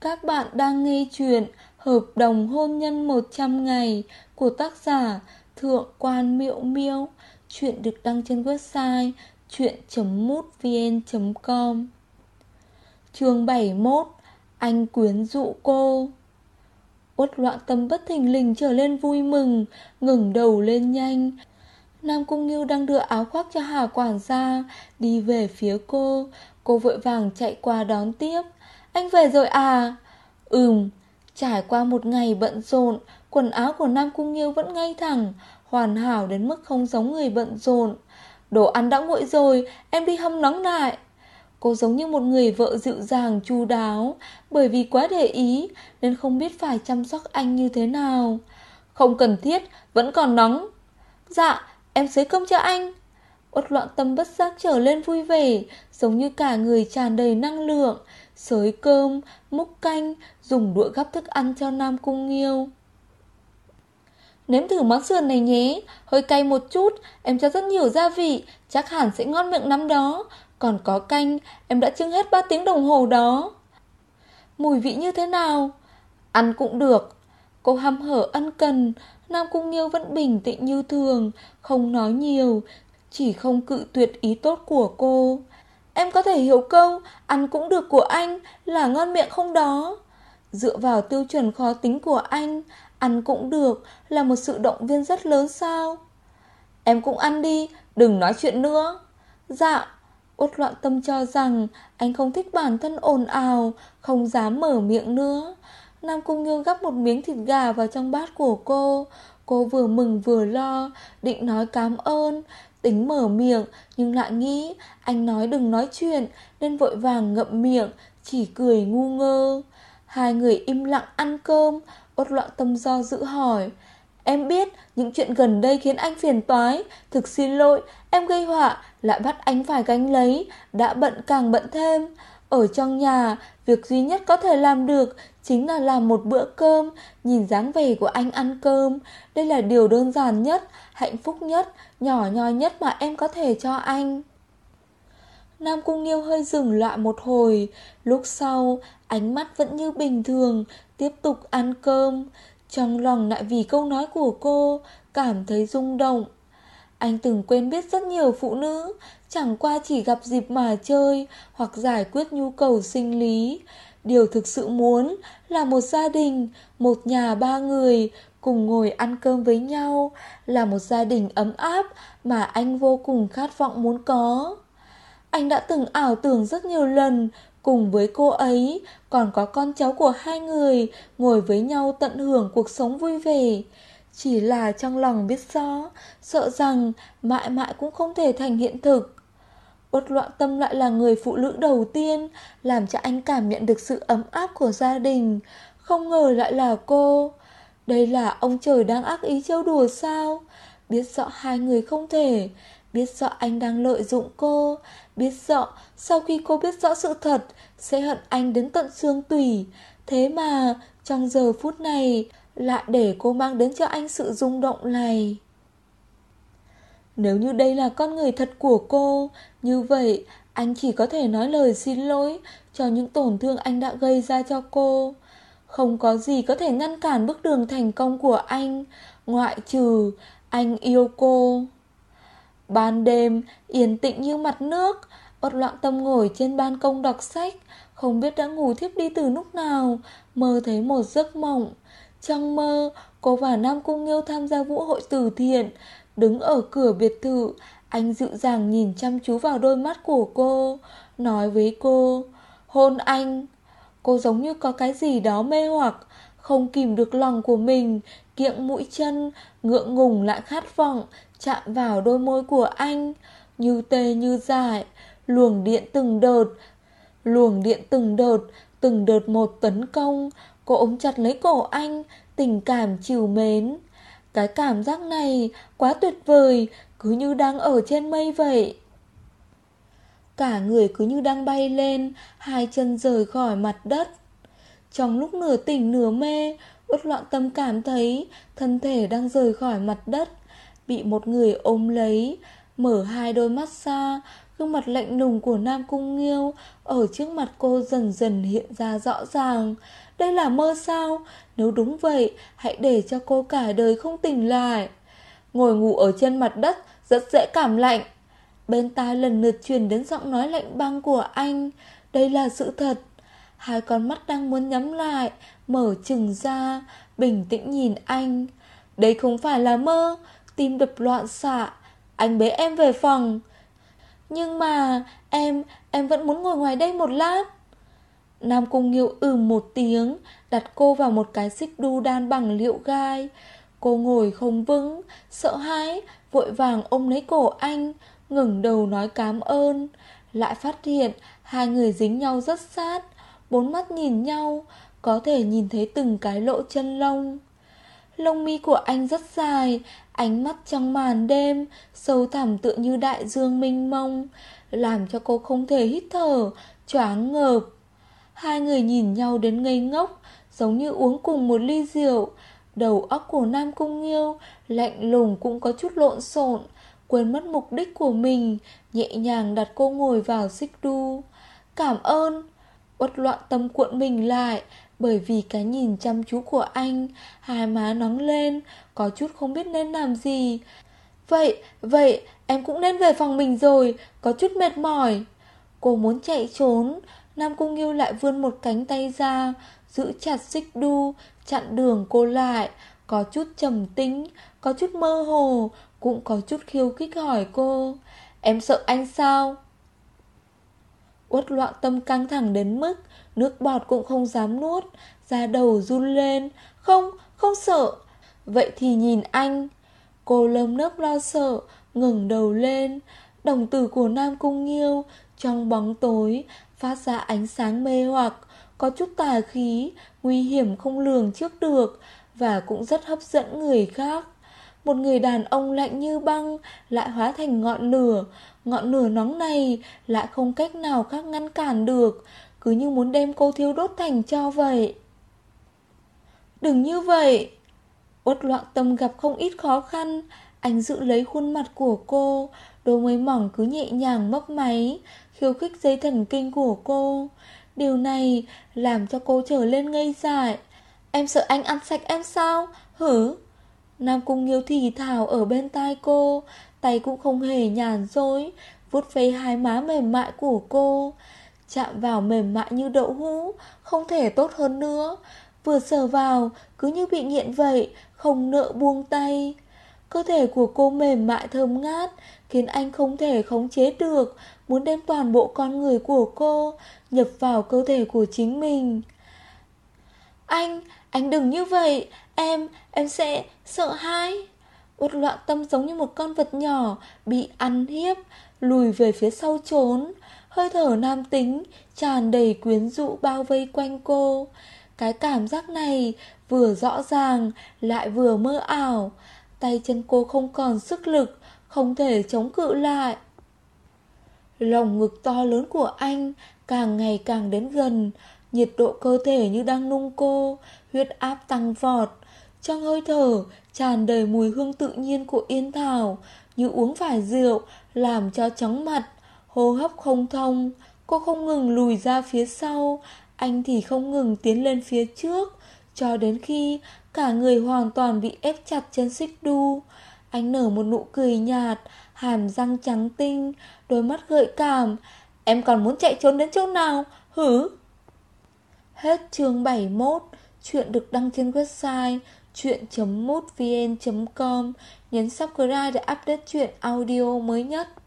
Các bạn đang nghe chuyện Hợp đồng hôn nhân 100 ngày của tác giả Thượng quan Miễu Miễu. Chuyện được đăng trên website chuyện.mútvn.com. Chương 71. Anh quyến rũ cô. Uất Loạn Tâm bất thình lình trở lên vui mừng, ngẩng đầu lên nhanh. Nam Cung Nghiêu đang đưa áo khoác cho Hà quản gia, đi về phía cô. Cô vội vàng chạy qua đón tiếp. Anh về rồi à? Trải qua một ngày bận rộn, quần áo của Nam Cung Nghiêu vẫn ngay thẳng, hoàn hảo đến mức không giống người bận rộn. Đồ ăn đã nguội rồi, em đi hâm nóng lại. Cô giống như một người vợ dịu dàng chu đáo, bởi vì quá để ý nên không biết phải chăm sóc anh như thế nào. Không cần thiết, vẫn còn nóng. Dạ, em xới cơm cho anh. Uất Loạn Tâm bất giác trở lên vui vẻ, giống như cả người tràn đầy năng lượng. Xới cơm, múc canh, dùng đũa gắp thức ăn cho Nam Cung Nghiêu. Nếm thử món sườn này nhé, hơi cay một chút, em cho rất nhiều gia vị, chắc hẳn sẽ ngon miệng lắm đó. Còn có canh, em đã chưng hết 3 tiếng đồng hồ đó. Mùi vị như thế nào? Ăn cũng được. Cô hăm hở ân cần. Nam Cung Nghiêu vẫn bình tĩnh như thường, không nói nhiều, chỉ không cự tuyệt ý tốt của cô. Em có thể hiểu câu ăn cũng được của anh là ngon miệng không đó. Dựa vào tiêu chuẩn khó tính của anh, ăn cũng được là một sự động viên rất lớn sao? Em cũng ăn đi, đừng nói chuyện nữa. Dạ. Uất Loạn Tâm cho rằng anh không thích bản thân ồn ào, không dám mở miệng nữa. Nam Cung Nghiêu gắp một miếng thịt gà vào trong bát của cô. Cô vừa mừng vừa lo, định nói cảm ơn, tính mở miệng, nhưng lại nghĩ anh nói đừng nói chuyện, nên vội vàng ngậm miệng, chỉ cười ngu ngơ. Hai người im lặng ăn cơm. Uất Loạn Tâm do dự hỏi, em biết những chuyện gần đây khiến anh phiền toái, thực xin lỗi, em gây họa, lại bắt anh phải gánh lấy, đã bận càng bận thêm. Ở trong nhà, việc duy nhất có thể làm được chính là làm một bữa cơm, nhìn dáng vẻ của anh ăn cơm. Đây là điều đơn giản nhất, hạnh phúc nhất, nhỏ nhoi nhất mà em có thể cho anh. Nam Cung Nghiêu hơi dừng lại một hồi, lúc sau, ánh mắt vẫn như bình thường, tiếp tục ăn cơm. Trong lòng lại vì câu nói của cô, cảm thấy rung động. Anh từng quen biết rất nhiều phụ nữ, chẳng qua chỉ gặp dịp mà chơi, hoặc giải quyết nhu cầu sinh lý. Điều thực sự muốn là một gia đình, một nhà 3 người, cùng ngồi ăn cơm với nhau, là một gia đình ấm áp mà anh vô cùng khát vọng muốn có. Anh đã từng ảo tưởng rất nhiều lần, cùng với cô ấy, còn có con cháu của hai người, ngồi với nhau tận hưởng cuộc sống vui vẻ. Chỉ là trong lòng biết rõ, sợ rằng mãi mãi cũng không thể thành hiện thực. Uất Loạn Tâm lại là người phụ nữ đầu tiên làm cho anh cảm nhận được sự ấm áp của gia đình. Không ngờ lại là cô. Đây là ông trời đang ác ý trêu đùa sao? Biết rõ hai người không thể, biết rõ anh đang lợi dụng cô, biết rõ sau khi cô biết rõ sự thật sẽ hận anh đến tận xương tủy. Thế mà trong giờ phút này lại để cô mang đến cho anh sự rung động này. Nếu như đây là con người thật của cô, như vậy anh chỉ có thể nói lời xin lỗi cho những tổn thương anh đã gây ra cho cô. Không có gì có thể ngăn cản bước đường thành công của anh, ngoại trừ anh yêu cô. Ban đêm, yên tĩnh như mặt nước, Uất Loạn Tâm ngồi trên ban công đọc sách, không biết đã ngủ thiếp đi từ lúc nào, mơ thấy một giấc mộng. Trong mơ, cô và Nam Cung Nghiêu tham gia vũ hội từ thiện. Đứng ở cửa biệt thự, anh dịu dàng nhìn chăm chú vào đôi mắt của cô, nói với cô, hôn anh. Cô giống như có cái gì đó mê hoặc, không kìm được lòng của mình, kiệng mũi chân, ngượng ngùng lại khát vọng, chạm vào đôi môi của anh, như tê như dại, luồng điện từng đợt một tấn công. Cô ôm chặt lấy cổ anh, tình cảm trìu mến. Cái cảm giác này quá tuyệt vời, cứ như đang ở trên mây vậy. Cả người cứ như đang bay lên, hai chân rời khỏi mặt đất. Trong lúc nửa tỉnh nửa mê, Uất Loạn Tâm cảm thấy thân thể đang rời khỏi mặt đất, bị một người ôm lấy. Mở hai đôi mắt ra, Gương mặt lạnh lùng của Nam Cung Nghiêu ở trước mặt cô dần dần hiện ra rõ ràng. Đây là mơ sao? Nếu đúng vậy, hãy để cho cô cả đời không tỉnh lại. Ngồi ngủ ở trên mặt đất rất dễ cảm lạnh. Bên tai lần lượt truyền đến giọng nói lạnh băng của anh. Đây là sự thật. Hai con mắt đang muốn nhắm lại, mở chừng ra, bình tĩnh nhìn anh. Đây không phải là mơ. Tim đập loạn xạ. Anh bế em về phòng. Nhưng mà em vẫn muốn ngồi ngoài đây một lát. Nam Cung Nghiêu một tiếng, đặt cô vào một cái xích đu đan bằng liệu gai. Cô ngồi không vững, sợ hãi, vội vàng ôm lấy cổ anh, ngẩng đầu nói cảm ơn. Lại phát hiện hai người dính nhau rất sát, bốn mắt nhìn nhau, có thể nhìn thấy từng cái lỗ chân lông. Lông mi của anh rất dài, ánh mắt trong màn đêm, sâu thẳm tựa như đại dương mênh mông, làm cho cô không thể hít thở, choáng ngợp. Hai người nhìn nhau đến ngây ngốc, giống như uống cùng một ly rượu. Đầu óc của Nam Cung Nghiêu lạnh lùng cũng có chút lộn xộn, quên mất mục đích của mình, nhẹ nhàng đặt cô ngồi vào xích đu. Cảm ơn. Uất Loạn Tâm cuộn mình lại, bởi vì cái nhìn chăm chú của anh, hai má nóng lên, có chút không biết nên làm gì. Vậy em cũng nên về phòng mình rồi, có chút mệt mỏi. Cô muốn chạy trốn, Nam Cung Nghiêu lại vươn một cánh tay ra, giữ chặt xích đu, chặn đường cô lại, có chút trầm tính, có chút mơ hồ, cũng có chút khiêu khích hỏi cô. Em sợ anh sao? Uất Loạn Tâm căng thẳng đến mức nước bọt cũng không dám nuốt, da đầu run lên. Không sợ. Vậy thì nhìn anh. Cô lơm nớp lo sợ, ngẩng đầu lên. Đồng tử của Nam Cung Nghiêu trong bóng tối phát ra ánh sáng mê hoặc, có chút tà khí, nguy hiểm không lường trước được, và cũng rất hấp dẫn người khác. Một người đàn ông lạnh như băng lại hóa thành ngọn lửa nóng này lại không cách nào khác ngăn cản được, cứ như muốn đem cô thiêu đốt thành tro vậy. Đừng như vậy. Uất Loạn Tâm gặp không ít khó khăn. Anh giữ lấy khuôn mặt của cô, đôi môi mỏng cứ nhẹ nhàng mấp máy, khiêu khích dây thần kinh của cô. Điều này làm cho cô trở lên ngây dại. Em sợ anh ăn sạch em sao? Hử? Nam Cung Nghiêu thì thào ở bên tai cô, tay cũng không hề nhàn dối, vuốt ve hai má mềm mại của cô. Chạm vào mềm mại như đậu hũ, không thể tốt hơn nữa. Vừa sờ vào, cứ như bị nghiện vậy, không nỡ buông tay. Cơ thể của cô mềm mại thơm ngát, khiến anh không thể khống chế được, muốn đem toàn bộ con người của cô nhập vào cơ thể của chính mình. Anh đừng như vậy, em sẽ sợ hãi. Uất Loạn Tâm giống như một con vật nhỏ bị ăn hiếp, lùi về phía sau trốn. Hơi thở nam tính tràn đầy quyến rũ bao vây quanh cô. Cái cảm giác này vừa rõ ràng lại vừa mơ ảo. Tay chân cô không còn sức lực, không thể chống cự lại. Lồng ngực to lớn của anh càng ngày càng đến gần, nhiệt độ cơ thể như đang nung cô, huyết áp tăng vọt. Trong hơi thở tràn đầy mùi hương tự nhiên của yên thảo, như uống phải rượu, làm cho chóng mặt, hô hấp không thông. Cô không ngừng lùi ra phía sau, anh thì không ngừng tiến lên phía trước, cho đến khi cả người hoàn toàn bị ép chặt trên xích đu. Anh nở một nụ cười nhạt, hàm răng trắng tinh, đôi mắt gợi cảm. Em còn muốn chạy trốn đến chỗ nào? Hử? Hết chương 71. Chuyện được đăng trên website chuyện.mútvn.com. Nhấn subscribe để update chuyện audio mới nhất.